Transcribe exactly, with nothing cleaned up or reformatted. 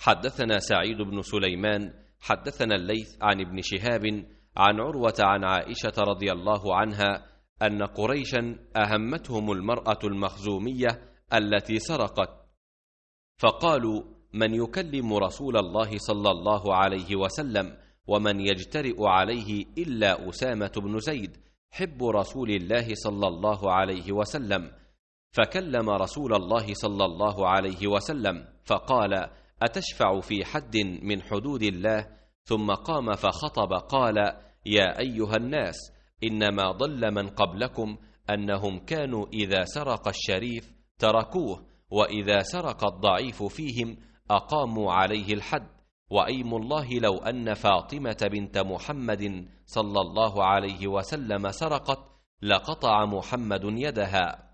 حدثنا سعيد بن سليمان حدثنا الليث عن ابن شهاب عن عروة عن عائشة رضي الله عنها أن قريشا أهمتهم المرأة المخزومية التي سرقت، فقالوا: من يكلم رسول الله صلى الله عليه وسلم ومن يجترئ عليه إلا أسامة بن زيد حب رسول الله صلى الله عليه وسلم. فكلم رسول الله صلى الله عليه وسلم فقال: أتشفع في حد من حدود الله؟ ثم قام فخطب قال: يا أيها الناس، إنما ضل من قبلكم أنهم كانوا إذا سرق الشريف تركوه، وإذا سرق الضعيف فيهم أقاموا عليه الحد، وأيم الله لو أن فاطمة بنت محمد صلى الله عليه وسلم سرقت لقطع محمد يدها.